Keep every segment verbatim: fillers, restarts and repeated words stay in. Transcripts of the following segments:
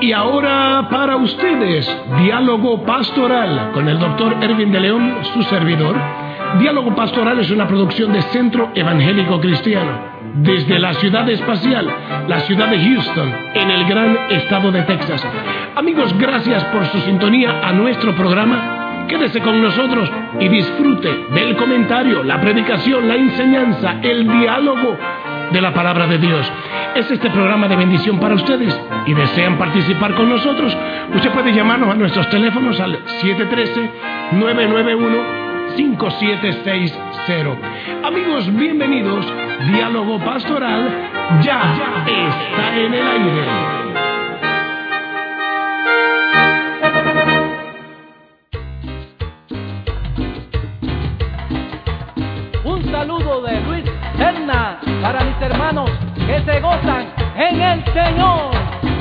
Y ahora para ustedes, Diálogo Pastoral con el doctor Erwin de León, su servidor. Diálogo Pastoral es una producción de Centro Evangélico Cristiano, desde la ciudad espacial, la ciudad de Houston, en el gran estado de Texas. Amigos, gracias por su sintonía a nuestro programa. Quédese con nosotros y disfrute del comentario, la predicación, la enseñanza, el diálogo de la palabra de Dios. Es este programa de bendición para ustedes y desean participar con nosotros. Usted puede llamarnos a nuestros teléfonos al siete uno tres, nueve nueve uno, cinco siete seis cero. Amigos, bienvenidos. Diálogo Pastoral ya, ya está en el aire. Un saludo de Luis Serna para mis hermanos que se gozan en el Señor.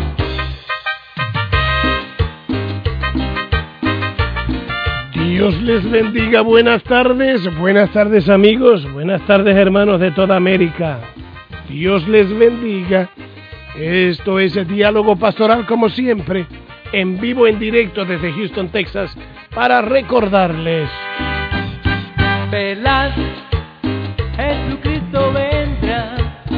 Dios les bendiga, buenas tardes, buenas tardes amigos, buenas tardes hermanos de toda América. Dios les bendiga. Esto es el Diálogo Pastoral como siempre, en vivo, en directo desde Houston, Texas, para recordarles. Velad, Jesucristo vendrá,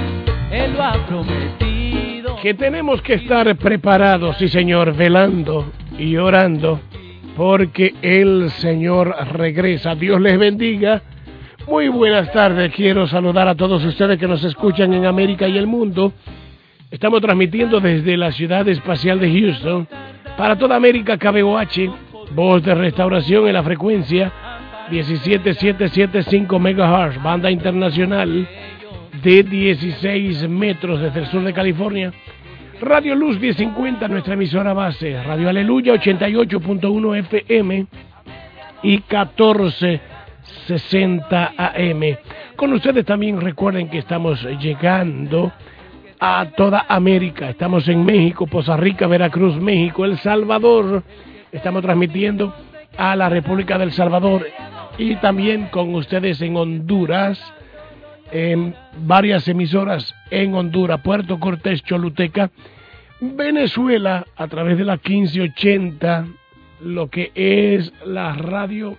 Él lo ha prometido. Que tenemos que estar preparados, sí Señor, velando y orando, porque el Señor regresa. Dios les bendiga. Muy buenas tardes. Quiero saludar a todos ustedes que nos escuchan en América y el mundo. Estamos transmitiendo desde la ciudad espacial de Houston para toda América. K B O H, voz de restauración en la frecuencia diecisiete mil setecientos setenta y cinco megahertz, banda internacional de dieciséis metros desde el sur de California. Radio Luz diez cincuenta, nuestra emisora base, Radio Aleluya ochenta y ocho punto uno F M y catorce sesenta A M. Con ustedes también recuerden que estamos llegando a toda América. Estamos en México, Poza Rica, Veracruz, México, El Salvador. Estamos transmitiendo a la República del Salvador y también con ustedes en Honduras, en varias emisoras en Honduras, Puerto Cortés, Choluteca, Venezuela, a través de la quince ochenta, lo que es la radio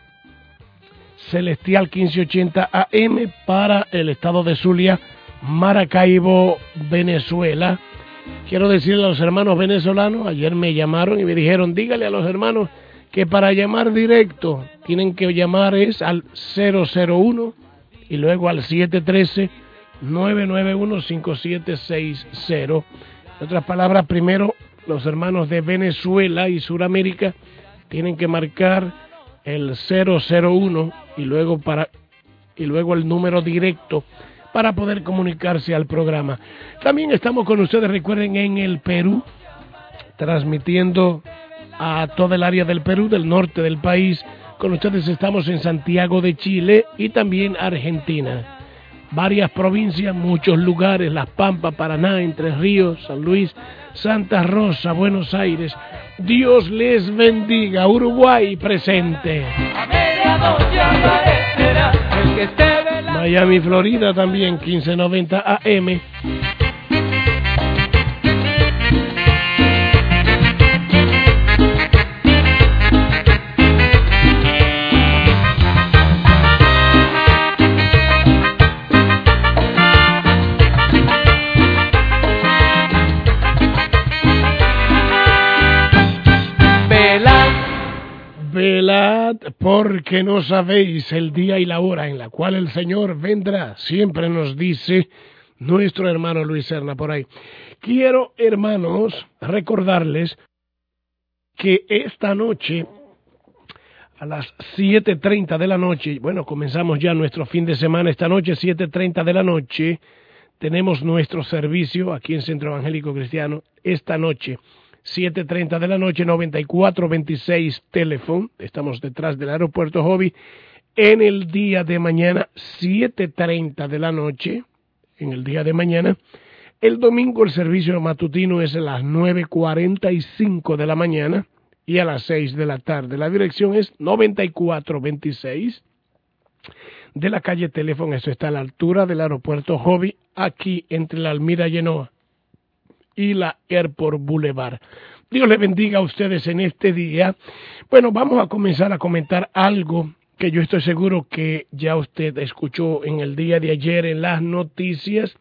Celestial quince ochenta A M para el estado de Zulia, Maracaibo, Venezuela. Quiero decirle a los hermanos venezolanos, ayer me llamaron y me dijeron, dígale a los hermanos que para llamar directo tienen que llamar es al cero cero uno y luego al siete uno tres, nueve nueve uno, cinco siete seis cero. En otras palabras, primero los hermanos de Venezuela y Suramérica tienen que marcar el cero cero uno y luego para y luego el número directo para poder comunicarse al programa. También estamos con ustedes, recuerden, en el Perú, transmitiendo a toda el área del Perú, del norte del país. Con ustedes estamos en Santiago de Chile y también Argentina. Varias provincias, muchos lugares, Las Pampas, Paraná, Entre Ríos, San Luis, Santa Rosa, Buenos Aires. Dios les bendiga. Uruguay presente. A medianoche aparecerá el que esté velando. Miami, Florida también, quince noventa A M. Velad, porque no sabéis el día y la hora en la cual el Señor vendrá. Siempre nos dice nuestro hermano Luis Serna por ahí. Quiero, hermanos, recordarles que esta noche, a las siete treinta de la noche, bueno, comenzamos ya nuestro fin de semana esta noche, siete treinta de la noche, tenemos nuestro servicio aquí en Centro Evangélico Cristiano, esta noche. siete treinta de la noche, noventa y cuatro veintiséis Telephone, estamos detrás del aeropuerto Hobby. En el día de mañana, siete treinta de la noche, en el día de mañana. El domingo el servicio matutino es a las nueve cuarenta y cinco de la mañana y a las seis de la tarde. La dirección es noventa y cuatro veintiséis de la calle Teléfono. Eso está a la altura del aeropuerto Hobby, aquí entre la Almira Genoa y la Airport Boulevard. Dios les bendiga a ustedes en este día. Bueno, vamos a comenzar a comentar algo que yo estoy seguro que ya usted escuchó en el día de ayer en las noticias.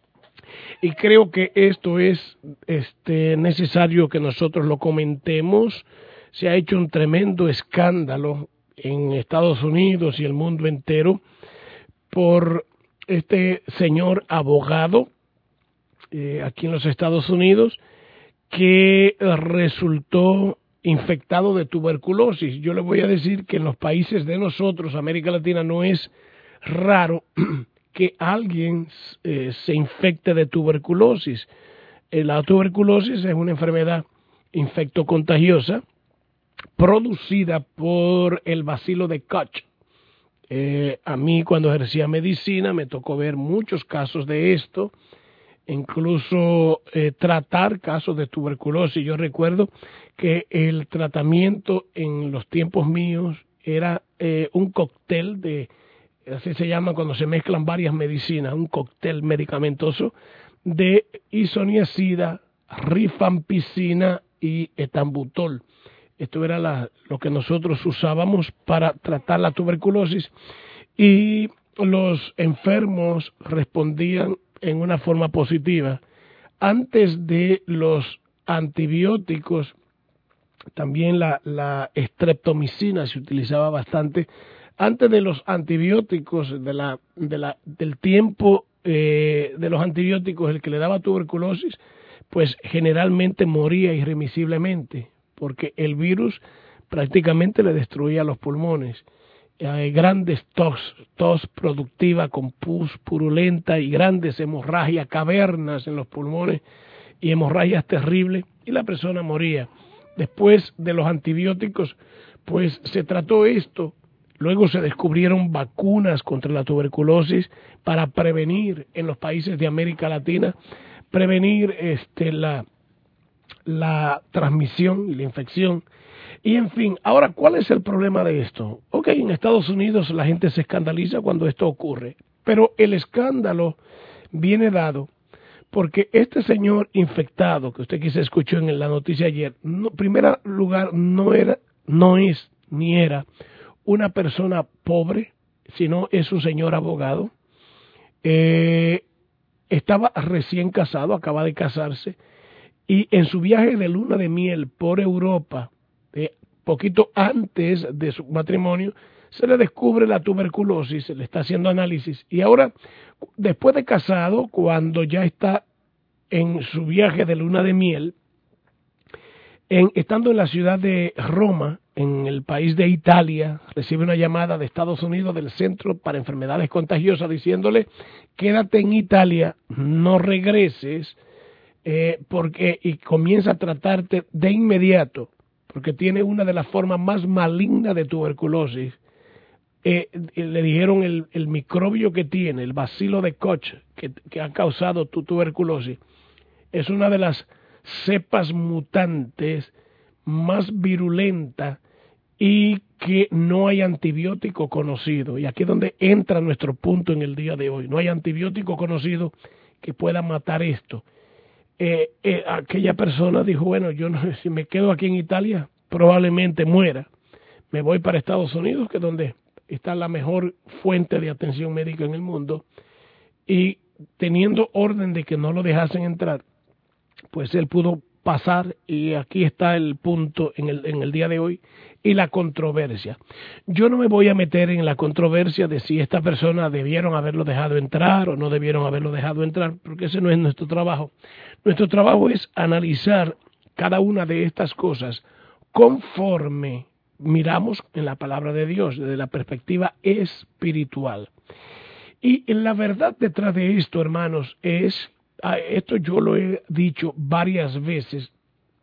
Y creo que esto es este, necesario que nosotros lo comentemos. Se ha hecho un tremendo escándalo en Estados Unidos y el mundo entero por este señor abogado eh, aquí en los Estados Unidos que resultó infectado de tuberculosis. Yo le voy a decir que en los países de nosotros, América Latina, no es raro que alguien eh, se infecte de tuberculosis. Eh, la tuberculosis es una enfermedad infectocontagiosa producida por el bacilo de Koch. Eh, a mí, cuando ejercía medicina, me tocó ver muchos casos de esto, incluso eh, tratar casos de tuberculosis. Yo recuerdo que el tratamiento en los tiempos míos era eh, un cóctel de, así se llama cuando se mezclan varias medicinas, un cóctel medicamentoso de isoniazida, rifampicina y etambutol. Esto era la, lo que nosotros usábamos para tratar la tuberculosis y los enfermos respondían en una forma positiva. Antes de los antibióticos, también la, la streptomicina se utilizaba bastante. Antes de los antibióticos, de la, de la, del tiempo eh, de los antibióticos, el que le daba tuberculosis, pues generalmente moría irremisiblemente, porque el virus prácticamente le destruía los pulmones. Hay grandes tos, tos productiva con pus purulenta y grandes hemorragias, cavernas en los pulmones y hemorragias terribles, y la persona moría. Después de los antibióticos, pues se trató esto. Luego se descubrieron vacunas contra la tuberculosis para prevenir en los países de América Latina, prevenir este, la, la transmisión y la infección. Y en fin, ahora, ¿cuál es el problema de esto? Ok, en Estados Unidos la gente se escandaliza cuando esto ocurre, pero el escándalo viene dado porque este señor infectado, que usted quizá escuchó en la noticia ayer, no, en primer lugar, no era, no es, ni era una persona pobre, sino es un señor abogado. Eh, estaba recién casado, acaba de casarse, y en su viaje de luna de miel por Europa, Eh, poquito antes de su matrimonio, se le descubre la tuberculosis, se le está haciendo análisis, y ahora, después de casado, cuando ya está en su viaje de luna de miel, en, estando en la ciudad de Roma, en el país de Italia, recibe una llamada de Estados Unidos del Centro para Enfermedades Contagiosas diciéndole: quédate en Italia, no regreses, eh, porque y comienza a tratarte de inmediato, porque tiene una de las formas más malignas de tuberculosis. Eh, le dijeron el, el microbio que tiene, el bacilo de Koch, que, que ha causado tu tuberculosis, es una de las cepas mutantes más virulenta y que no hay antibiótico conocido. Y aquí es donde entra nuestro punto en el día de hoy. No hay antibiótico conocido que pueda matar esto. Eh, eh, aquella persona dijo: bueno, yo no, si me quedo aquí en Italia probablemente muera, me voy para Estados Unidos, que es donde está la mejor fuente de atención médica en el mundo, y teniendo orden de que no lo dejasen entrar, pues él pudo pasar, y aquí está el punto en el, en el día de hoy y la controversia. Yo no me voy a meter en la controversia de si esta persona debieron haberlo dejado entrar o no debieron haberlo dejado entrar, porque ese no es nuestro trabajo. Nuestro trabajo es analizar cada una de estas cosas conforme miramos en la palabra de Dios, desde la perspectiva espiritual. Y la verdad detrás de esto, hermanos, es, esto yo lo he dicho varias veces,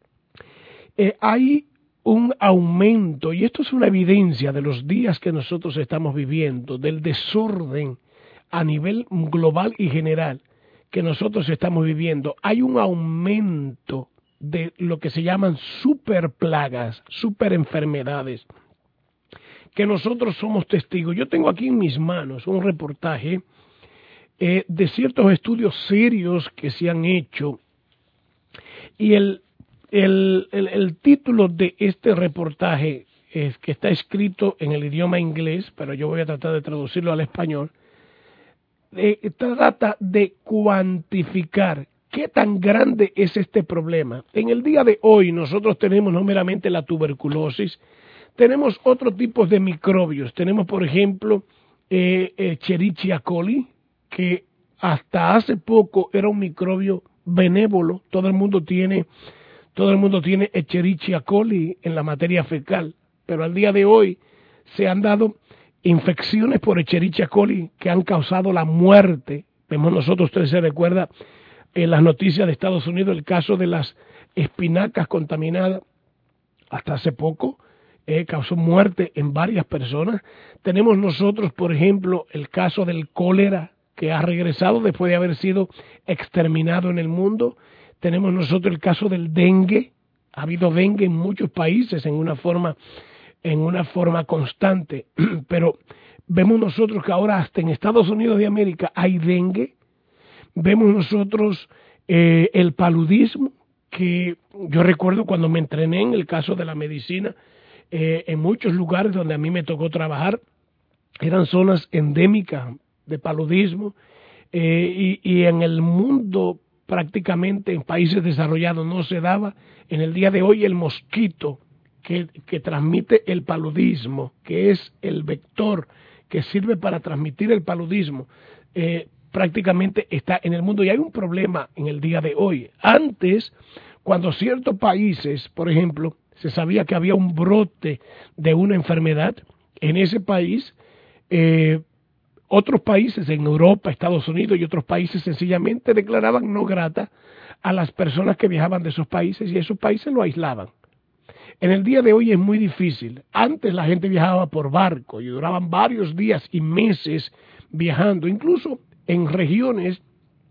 eh, hay un aumento, y esto es una evidencia de los días que nosotros estamos viviendo, del desorden a nivel global y general que nosotros estamos viviendo. Hay un aumento de lo que se llaman superplagas, superenfermedades, que nosotros somos testigos. Yo tengo aquí en mis manos un reportaje eh, de ciertos estudios serios que se han hecho, y el el, el, el título de este reportaje es que está escrito en el idioma inglés, pero yo voy a tratar de traducirlo al español. Eh, trata de cuantificar qué tan grande es este problema. En el día de hoy nosotros tenemos no meramente la tuberculosis, tenemos otro tipo de microbios. Tenemos, por ejemplo, eh, eh, Escherichia coli, que hasta hace poco era un microbio benévolo. Todo el mundo tiene, todo el mundo tiene Escherichia coli en la materia fecal, pero al día de hoy se han dado infecciones por Escherichia coli que han causado la muerte. Vemos nosotros, usted se recuerda en las noticias de Estados Unidos el caso de las espinacas contaminadas hasta hace poco. Eh, causó muerte en varias personas. Tenemos nosotros, por ejemplo, el caso del cólera, que ha regresado después de haber sido exterminado en el mundo. Tenemos nosotros el caso del dengue. Ha habido dengue en muchos países en una forma, en una forma constante, pero vemos nosotros que ahora hasta en Estados Unidos de América hay dengue. Vemos nosotros eh, el paludismo, que yo recuerdo cuando me entrené en el caso de la medicina, Eh, en muchos lugares donde a mí me tocó trabajar, eran zonas endémicas de paludismo, eh, y, y en el mundo prácticamente en países desarrollados no se daba. En el día de hoy el mosquito que, que transmite el paludismo, que es el vector que sirve para transmitir el paludismo, eh, prácticamente está en el mundo y hay un problema en el día de hoy. Antes, cuando ciertos países, por ejemplo, se sabía que había un brote de una enfermedad en ese país, eh, otros países en Europa, Estados Unidos y otros países sencillamente declaraban no grata a las personas que viajaban de esos países y esos países lo aislaban. En el día de hoy es muy difícil. Antes la gente viajaba por barco y duraban varios días y meses viajando, incluso en regiones,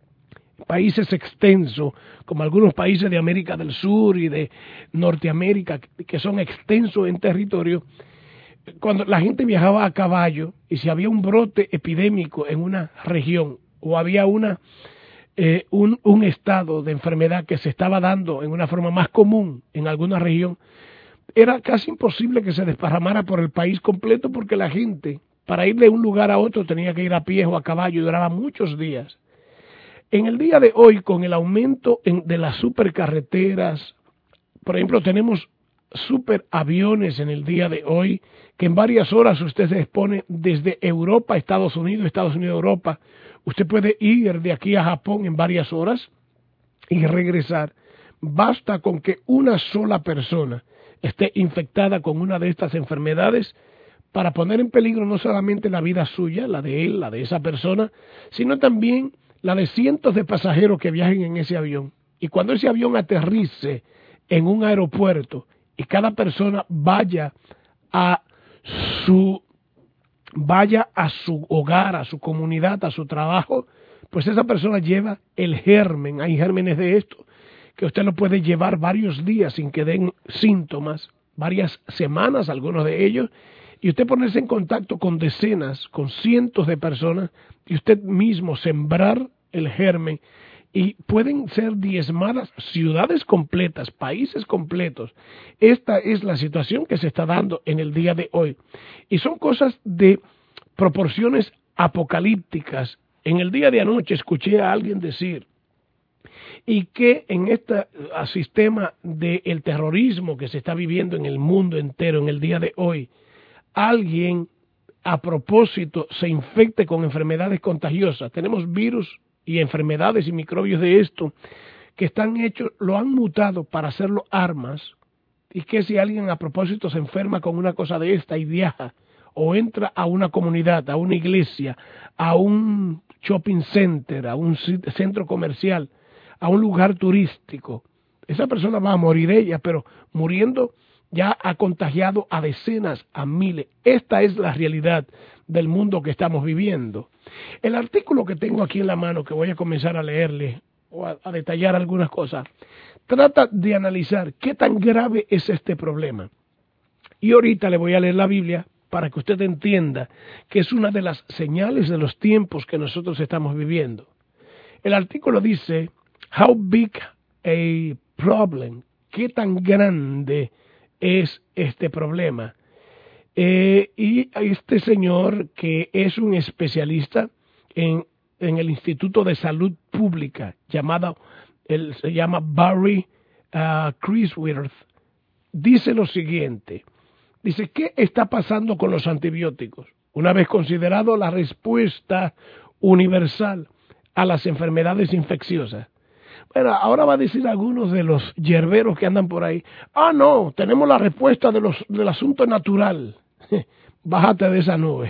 países extensos, como algunos países de América del Sur y de Norteamérica, que son extensos en territorio. Cuando la gente viajaba a caballo y si había un brote epidémico en una región o había una, eh, un, un estado de enfermedad que se estaba dando en una forma más común en alguna región, era casi imposible que se desparramara por el país completo porque la gente, para ir de un lugar a otro, tenía que ir a pie o a caballo y duraba muchos días. En el día de hoy, con el aumento en, de las supercarreteras, por ejemplo, tenemos superaviones en el día de hoy, que en varias horas usted se expone desde Europa a Estados Unidos, Estados Unidos a Europa. Usted puede ir de aquí a Japón en varias horas y regresar. Basta con que una sola persona esté infectada con una de estas enfermedades para poner en peligro no solamente la vida suya, la de él, la de esa persona, sino también la de cientos de pasajeros que viajen en ese avión. Y cuando ese avión aterrice en un aeropuerto y cada persona vaya a su vaya a su hogar, a su comunidad, a su trabajo, pues esa persona lleva el germen. Hay gérmenes de esto que usted lo puede llevar varios días sin que den síntomas, varias semanas, algunos de ellos, y usted ponerse en contacto con decenas, con cientos de personas, y usted mismo sembrar el germen, y pueden ser diezmadas ciudades completas, países completos. Esta es la situación que se está dando en el día de hoy. Y son cosas de proporciones apocalípticas. En el día de anoche escuché a alguien decir, y que en este sistema del terrorismo que se está viviendo en el mundo entero en el día de hoy, alguien a propósito se infecte con enfermedades contagiosas. Tenemos virus y enfermedades y microbios de esto que están hechos, lo han mutado para hacerlo armas, y que si alguien a propósito se enferma con una cosa de esta y viaja o entra a una comunidad, a una iglesia, a un shopping center, a un centro comercial, a un lugar turístico, esa persona va a morir ella, pero muriendo ya ha contagiado a decenas, a miles. Esta es la realidad del mundo que estamos viviendo. El artículo que tengo aquí en la mano, que voy a comenzar a leerle o a, a detallar algunas cosas, trata de analizar qué tan grave es este problema. Y ahorita le voy a leer la Biblia para que usted entienda que es una de las señales de los tiempos que nosotros estamos viviendo. El artículo dice, How big a problem qué tan grande es este problema. Eh, y este señor, que es un especialista en, en el Instituto de Salud Pública, llamado, él se llama Barry uh, Crisworth, dice lo siguiente. Dice, ¿qué está pasando con los antibióticos? Una vez considerado la respuesta universal a las enfermedades infecciosas. Bueno, ahora va a decir algunos de los yerberos que andan por ahí, ah, no, tenemos la respuesta de los, del asunto natural. Bájate de esa nube.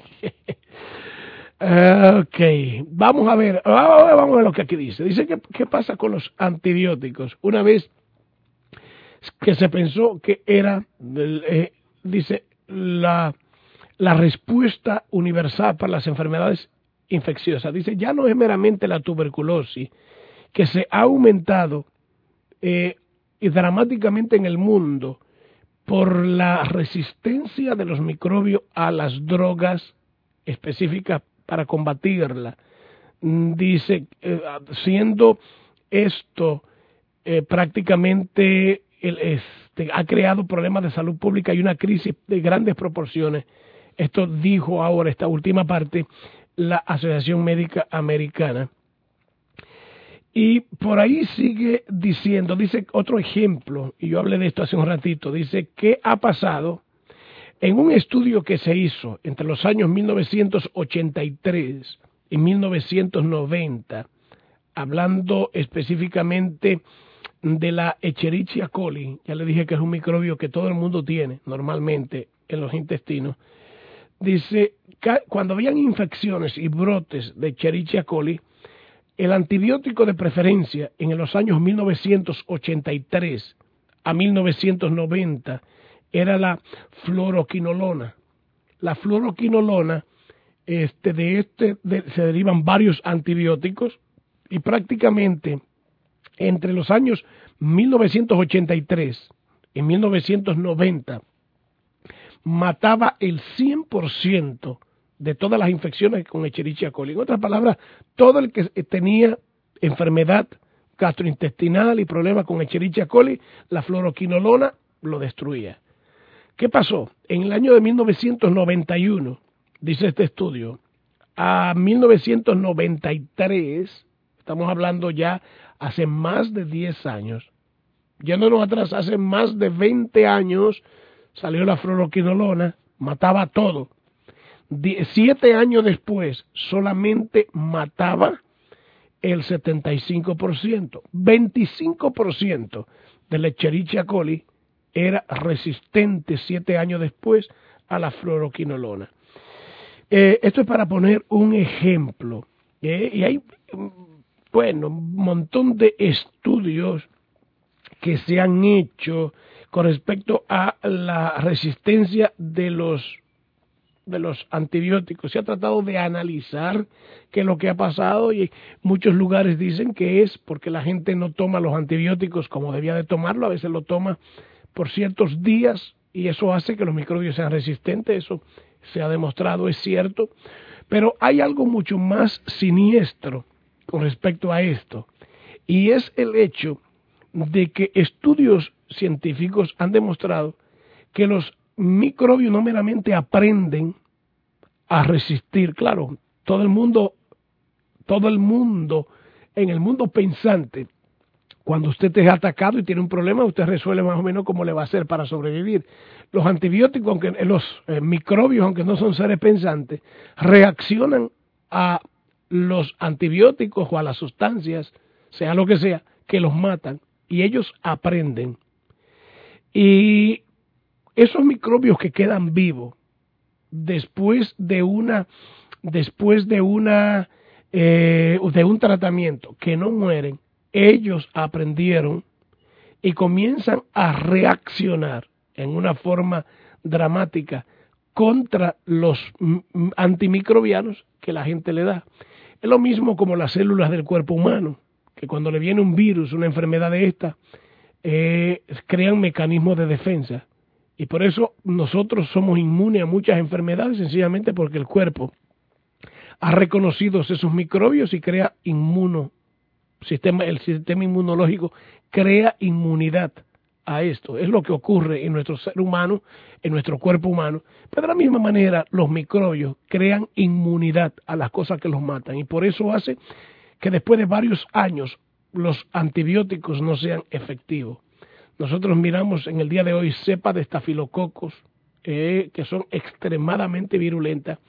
Ok, vamos a ver, vamos a ver lo que aquí dice. Dice que qué pasa con los antibióticos. Una vez que se pensó que era, eh, dice, la, la respuesta universal para las enfermedades infecciosas. Dice, ya no es meramente la tuberculosis, que se ha aumentado eh, y dramáticamente en el mundo por la resistencia de los microbios a las drogas específicas para combatirla. Dice, eh, siendo esto eh, prácticamente el, este, ha creado problemas de salud pública y una crisis de grandes proporciones. Esto dijo ahora, esta última parte, la Asociación Médica Americana. Y por ahí sigue diciendo, dice otro ejemplo, y yo hablé de esto hace un ratito, dice, ¿qué ha pasado? En un estudio que se hizo entre los años mil novecientos ochenta y tres y mil novecientos noventa, hablando específicamente de la Escherichia coli, ya le dije que es un microbio que todo el mundo tiene normalmente en los intestinos, dice, cuando habían infecciones y brotes de Escherichia coli, el antibiótico de preferencia en los años mil novecientos ochenta y tres a mil novecientos noventa era la fluoroquinolona. La fluoroquinolona, este, de este de, se derivan varios antibióticos y prácticamente entre los años mil novecientos ochenta y tres y mil novecientos noventa mataba el cien por ciento de todas las infecciones con Escherichia coli. En otras palabras, todo el que tenía enfermedad gastrointestinal y problemas con Escherichia coli, la fluoroquinolona lo destruía. ¿Qué pasó? En el año de mil novecientos noventa y uno, dice este estudio, a mil novecientos noventa y tres, estamos hablando ya hace más de diez años, yéndonos atrás, hace más de veinte años salió la fluoroquinolona, mataba todo. Siete años después solamente mataba el setenta y cinco por ciento. veinticinco por ciento de la Escherichia coli era resistente siete años después a la fluoroquinolona. Eh, esto es para poner un ejemplo. Eh, y hay, bueno, un montón de estudios que se han hecho con respecto a la resistencia de los de los antibióticos. Se ha tratado de analizar qué es lo que ha pasado y muchos lugares dicen que es porque la gente no toma los antibióticos como debía de tomarlo, a veces lo toma por ciertos días y eso hace que los microbios sean resistentes, eso se ha demostrado, es cierto, pero hay algo mucho más siniestro con respecto a esto y es el hecho de que estudios científicos han demostrado que los microbios no meramente aprenden a resistir. Claro, todo el mundo, todo el mundo, en el mundo pensante, cuando usted es atacado y tiene un problema, usted resuelve más o menos cómo le va a hacer para sobrevivir. Los antibióticos, aunque los eh, microbios, aunque no son seres pensantes, reaccionan a los antibióticos o a las sustancias, sea lo que sea, que los matan, y ellos aprenden. Y esos microbios que quedan vivos después de una después de una eh, de un tratamiento, que no mueren, ellos aprendieron y comienzan a reaccionar en una forma dramática contra los antimicrobianos que la gente le da. Es lo mismo como las células del cuerpo humano, que cuando le viene un virus, una enfermedad de esta, eh, crean mecanismos de defensa. Y por eso nosotros somos inmunes a muchas enfermedades, sencillamente porque el cuerpo ha reconocido esos microbios y crea inmuno, sistema, el sistema inmunológico crea inmunidad a esto. Es lo que ocurre en nuestro ser humano, en nuestro cuerpo humano. Pero de la misma manera, los microbios crean inmunidad a las cosas que los matan. Y por eso hace que después de varios años los antibióticos no sean efectivos. Nosotros miramos en el día de hoy cepas de estafilococos eh, que son extremadamente virulentas,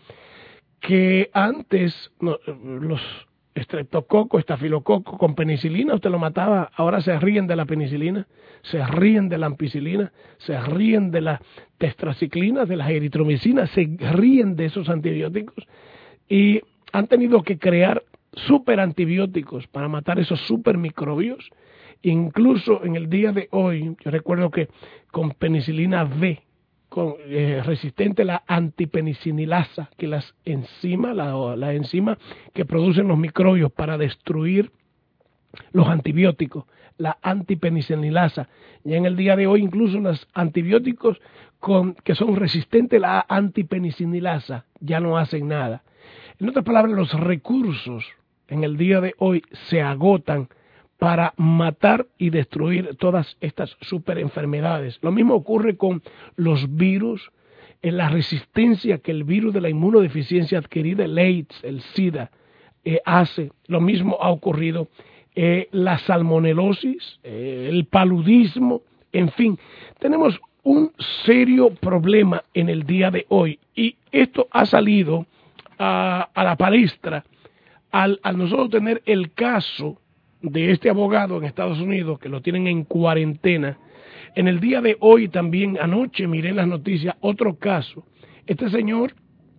que antes no, los estreptococos, estafilococos con penicilina usted lo mataba, ahora se ríen de la penicilina, se ríen de la ampicilina, se ríen de las tetraciclinas, de las eritromicinas, se ríen de esos antibióticos y han tenido que crear superantibióticos para matar esos supermicrobios. Incluso en el día de hoy, yo recuerdo que con penicilina B, con, eh, resistente a la antipenicinilasa, que las enzimas, la, la enzima que producen los microbios para destruir los antibióticos, la antipenicinilasa. Y en el día de hoy incluso los antibióticos con, que son resistentes a la antipenicinilasa ya no hacen nada. En otras palabras, los recursos en el día de hoy se agotan para matar y destruir todas estas superenfermedades. Lo mismo ocurre con los virus, en la resistencia que el virus de la inmunodeficiencia adquirida, el AIDS, el SIDA, eh, hace. Lo mismo ha ocurrido eh, la salmonelosis, eh, el paludismo, en fin. Tenemos un serio problema en el día de hoy y esto ha salido a, a la palestra al, al nosotros tener el caso de este abogado en Estados Unidos que lo tienen en cuarentena. En el día de hoy también, anoche miré en las noticias otro caso. Este señor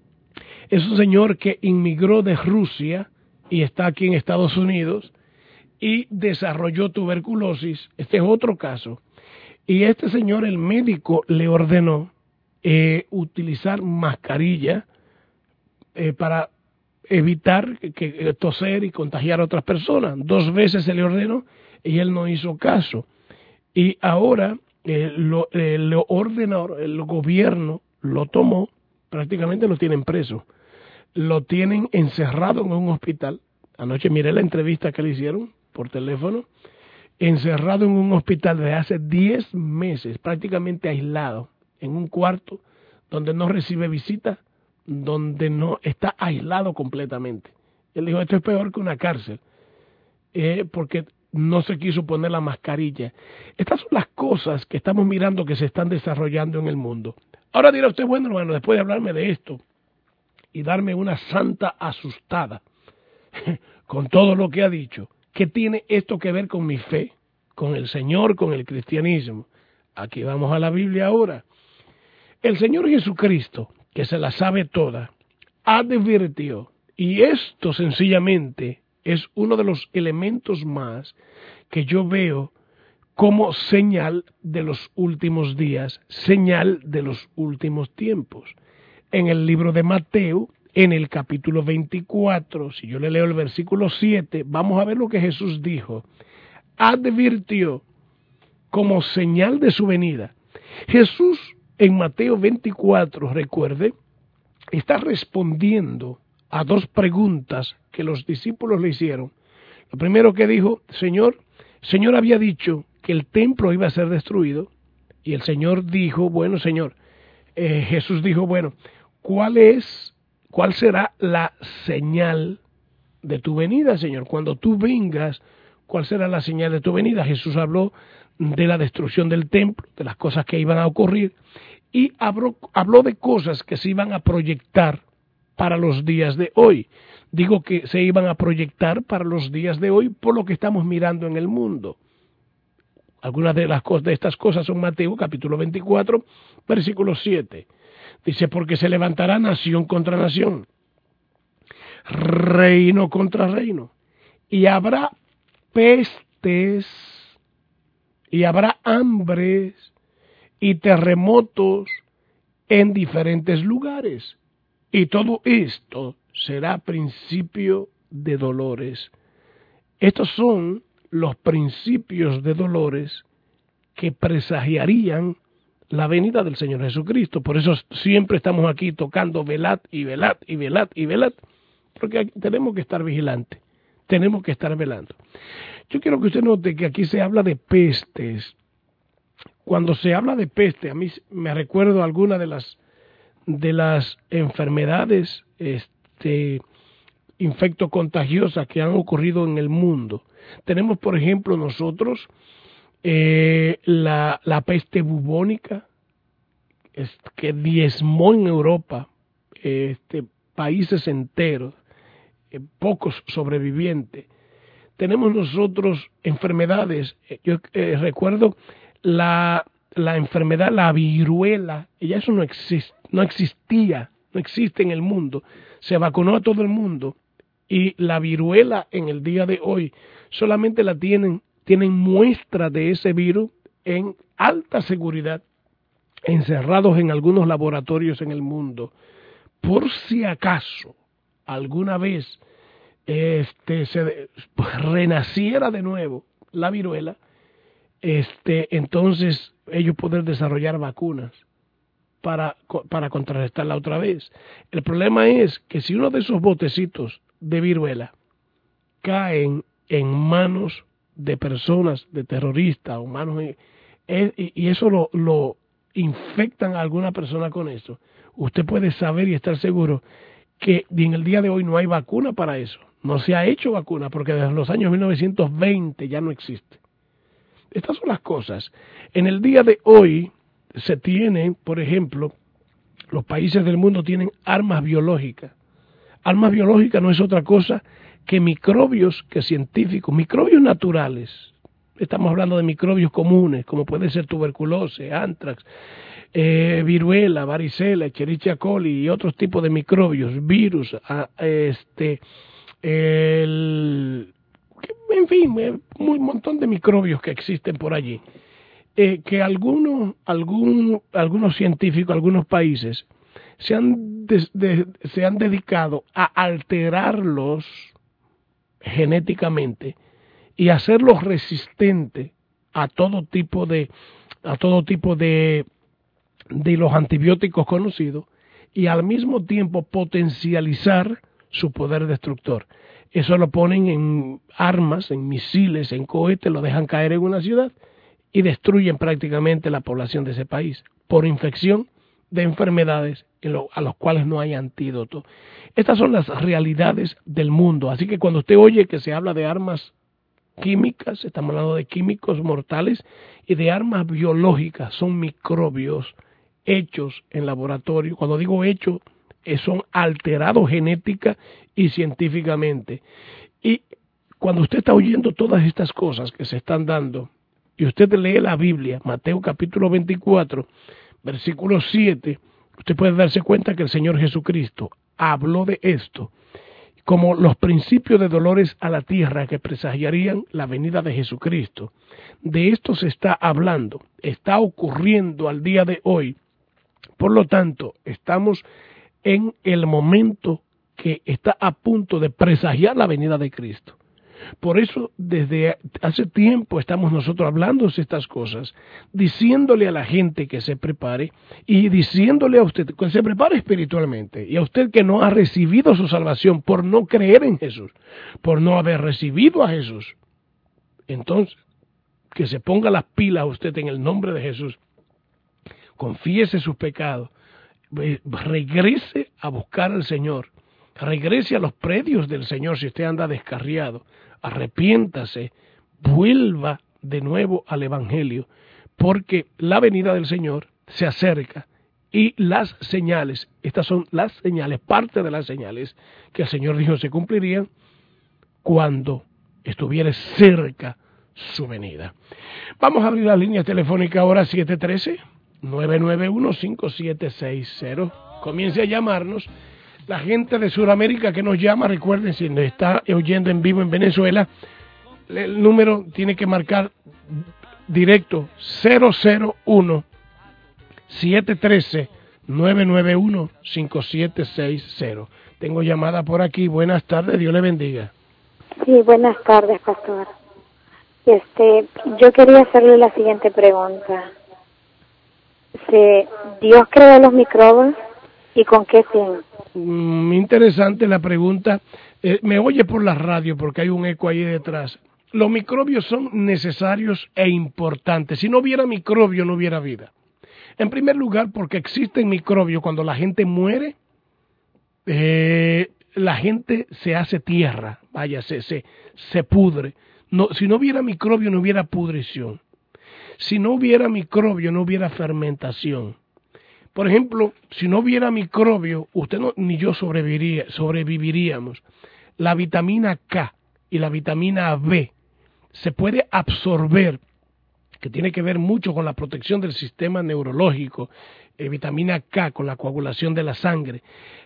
es un señor que inmigró de Rusia y está aquí en Estados Unidos y desarrolló tuberculosis. Este es otro caso. Y este señor, el médico le ordenó eh, utilizar mascarilla eh, para evitar que, que toser y contagiar a otras personas. Dos veces se le ordenó y él no hizo caso. Y ahora eh, lo, eh, lo ordenó, el gobierno lo tomó, prácticamente lo tienen preso. Lo tienen encerrado en un hospital. Anoche miré la entrevista que le hicieron por teléfono. Encerrado en un hospital desde hace diez meses, prácticamente aislado, en un cuarto donde no recibe visitas, donde no está aislado completamente. Él dijo, esto es peor que una cárcel, eh, porque no se quiso poner la mascarilla. Estas son las cosas que estamos mirando que se están desarrollando en el mundo. Ahora dirá usted, bueno hermano, después de hablarme de esto y darme una santa asustada con todo lo que ha dicho, ¿qué tiene esto que ver con mi fe, con el Señor, con el cristianismo? Aquí vamos a la Biblia ahora. El Señor Jesucristo, que se la sabe toda, advirtió, y esto sencillamente es uno de los elementos más que yo veo como señal de los últimos días, señal de los últimos tiempos. En el libro de Mateo, en el capítulo veinticuatro, si yo le leo el versículo siete, vamos a ver lo que Jesús dijo. Advirtió como señal de su venida. Jesús en Mateo veinticuatro, recuerde, está respondiendo a dos preguntas que los discípulos le hicieron. Lo primero que dijo, Señor, Señor había dicho que el templo iba a ser destruido, y el Señor dijo, bueno, Señor, eh, Jesús dijo, bueno, ¿cuál es, cuál será la señal de tu venida, Señor? Cuando tú vengas, ¿cuál será la señal de tu venida? Jesús habló de la destrucción del templo, de las cosas que iban a ocurrir, y habló, habló de cosas que se iban a proyectar para los días de hoy. Digo que se iban a proyectar para los días de hoy por lo que estamos mirando en el mundo. Algunas de las cosas de estas cosas son Mateo capítulo veinticuatro, versículo siete. Dice, porque se levantará nación contra nación, reino contra reino, y habrá pestes, y habrá hambres y terremotos en diferentes lugares. Y todo esto será principio de dolores. Estos son los principios de dolores que presagiarían la venida del Señor Jesucristo. Por eso siempre estamos aquí tocando velad y velad y velad y velad, porque tenemos que estar vigilantes. tenemos que estar velando. Yo quiero que usted note que aquí se habla de pestes. Cuando se habla de peste, a mí me recuerdo alguna de las de las enfermedades este, infectocontagiosas que han ocurrido en el mundo. Tenemos, por ejemplo, nosotros eh, la, la peste bubónica, es, que diezmó en Europa este, países enteros, eh, pocos sobrevivientes. Tenemos nosotros enfermedades, eh, yo eh, recuerdo la, la enfermedad, la viruela, y ya eso no existe. No existía, no existe en el mundo. Se vacunó a todo el mundo y la viruela en el día de hoy solamente la tienen, tienen muestras de ese virus en alta seguridad, encerrados en algunos laboratorios en el mundo. Por si acaso alguna vez este, se renaciera de nuevo la viruela, este, entonces ellos poder desarrollar vacunas para, para contrarrestarla otra vez. El problema es que si uno de esos botecitos de viruela caen en manos de personas, de terroristas, o manos en, es, y eso lo, lo infectan a alguna persona con eso, usted puede saber y estar seguro que en el día de hoy no hay vacuna para eso. No se ha hecho vacuna porque desde los años mil novecientos veinte ya no existe. Estas son las cosas. En el día de hoy se tienen, por ejemplo, los países del mundo tienen armas biológicas. Armas biológicas no es otra cosa que microbios, que científicos, microbios naturales. Estamos hablando de microbios comunes, como puede ser tuberculosis, antrax, eh, viruela, varicela, Escherichia coli y otros tipos de microbios, virus, a, este, el, en fin, un montón de microbios que existen por allí. Eh, que algunos, algún, algunos científicos, algunos países, se han, de, de, se han dedicado a alterarlos genéticamente y hacerlos resistentes a todo tipo de, a todo tipo de, de los antibióticos conocidos y al mismo tiempo potencializar su poder destructor. Eso lo ponen en armas, en misiles, en cohetes, lo dejan caer en una ciudad y destruyen prácticamente la población de ese país por infección de enfermedades en lo, a los cuales no hay antídoto. Estas son las realidades del mundo. Así que cuando usted oye que se habla de armas químicas, estamos hablando de químicos mortales y de armas biológicas, son microbios hechos en laboratorio. Cuando digo hechos, eh, son alterados genética y científicamente. Y cuando usted está oyendo todas estas cosas que se están dando, y usted lee la Biblia, Mateo capítulo veinticuatro, versículo siete, usted puede darse cuenta que el Señor Jesucristo habló de esto como los principios de dolores a la tierra que presagiarían la venida de Jesucristo. De esto se está hablando, está ocurriendo al día de hoy. Por lo tanto, estamos en el momento que está a punto de presagiar la venida de Cristo. Por eso, desde hace tiempo estamos nosotros hablando de estas cosas, diciéndole a la gente que se prepare y diciéndole a usted que se prepare espiritualmente y a usted que no ha recibido su salvación por no creer en Jesús, por no haber recibido a Jesús. Entonces, que se ponga las pilas usted en el nombre de Jesús, confiese sus pecados, regrese a buscar al Señor, regrese a los predios del Señor si usted anda descarriado. Arrepiéntase, vuelva de nuevo al Evangelio, porque la venida del Señor se acerca y las señales, estas son las señales, parte de las señales que el Señor dijo se cumplirían cuando estuviera cerca su venida. Vamos a abrir la línea telefónica ahora siete uno tres, nueve nueve uno, cinco siete seis cero. Comience a llamarnos. La gente de Sudamérica que nos llama, recuerden, si nos está oyendo en vivo en Venezuela, el número tiene que marcar directo cero cero uno, siete uno tres, nueve nueve uno, cinco siete seis cero. Tengo llamada por aquí. Buenas tardes, Dios le bendiga. Sí, buenas tardes, pastor. Este, yo quería hacerle la siguiente pregunta. ¿Si Dios creó los microbios? ¿Y con qué fin? Mm, interesante la pregunta. Eh, me oye por la radio porque hay un eco ahí detrás. Los microbios son necesarios e importantes. Si no hubiera microbios, no hubiera vida. En primer lugar, porque existen microbios. Cuando la gente muere, eh, la gente se hace tierra, vaya, se, se, se pudre. No, si no hubiera microbio, no hubiera pudrición. Si no hubiera microbio, no hubiera fermentación. Por ejemplo, si no hubiera microbio, usted no, ni yo sobreviviría, sobreviviríamos. La vitamina K y la vitamina B se puede absorber, que tiene que ver mucho con la protección del sistema neurológico, eh, vitamina K con la coagulación de la sangre.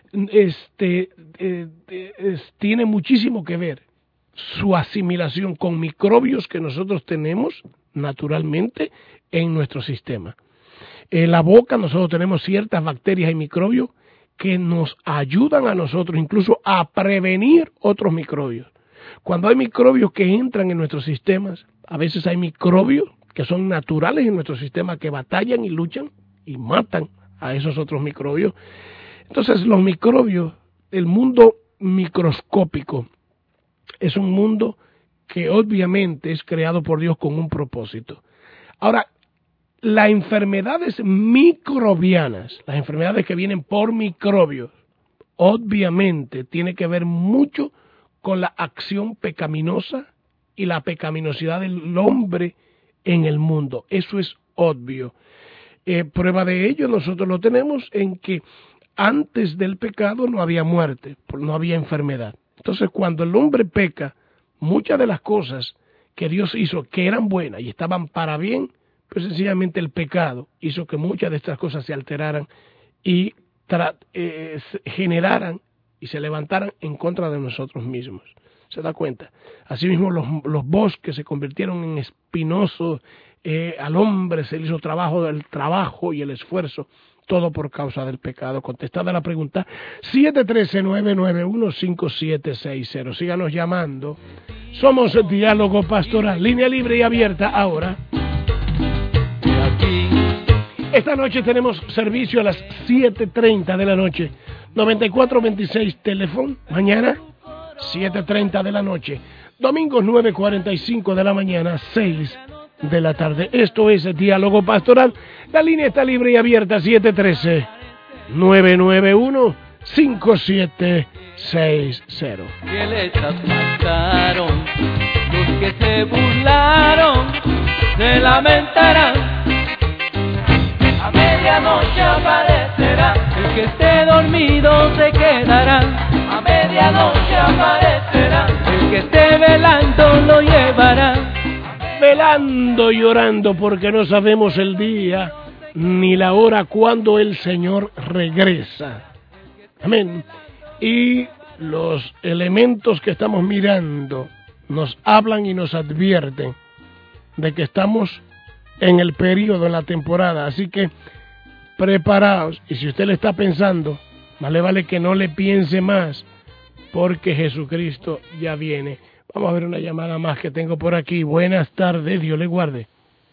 Este, eh, es, tiene muchísimo que ver su asimilación con microbios que nosotros tenemos naturalmente en nuestro sistema. En la boca nosotros tenemos ciertas bacterias y microbios que nos ayudan a nosotros incluso a prevenir otros microbios. Cuando hay microbios que entran en nuestros sistemas, a veces hay microbios que son naturales en nuestro sistema que batallan y luchan y matan a esos otros microbios. Entonces los microbios, el mundo microscópico, es un mundo que obviamente es creado por Dios con un propósito. Ahora, las enfermedades microbianas, las enfermedades que vienen por microbios, obviamente tiene que ver mucho con la acción pecaminosa y la pecaminosidad del hombre en el mundo. Eso es obvio. Eh, prueba de ello nosotros lo tenemos en que antes del pecado no había muerte, no había enfermedad. Entonces cuando el hombre peca, muchas de las cosas que Dios hizo que eran buenas y estaban para bien, pues sencillamente el pecado hizo que muchas de estas cosas se alteraran y tra- eh, generaran y se levantaran en contra de nosotros mismos. ¿Se da cuenta? Asimismo los, los bosques se convirtieron en espinosos, eh, al hombre se le hizo trabajo del trabajo y el esfuerzo, todo por causa del pecado. Contestada la pregunta, siete uno tres, nueve nueve uno, cinco siete seis cero. Síganos llamando. Somos Diálogo Pastoral, línea libre y abierta ahora. Esta noche tenemos servicio a las siete treinta de la noche, noventa y cuatro veintiséis teléfono. Mañana, siete treinta de la noche. Domingos, nueve cuarenta y cinco de la mañana, seis de la tarde. Esto es Diálogo Pastoral. La línea está libre y abierta, siete uno tres, nueve nueve uno, cinco siete seis cero. Que les mataron, los que se burlaron, se lamentarán. A medianoche aparecerá, el que esté dormido se quedará. A medianoche aparecerá, el que esté velando lo llevará. Velando y orando porque no sabemos el día ni la hora cuando el Señor regresa. Amén. Y los elementos que estamos mirando nos hablan y nos advierten de que estamos en el periodo, en la temporada. Así que preparaos. Y si usted le está pensando, más le vale que no le piense más, porque Jesucristo ya viene. Vamos a ver una llamada más que tengo por aquí. Buenas tardes, Dios le guarde.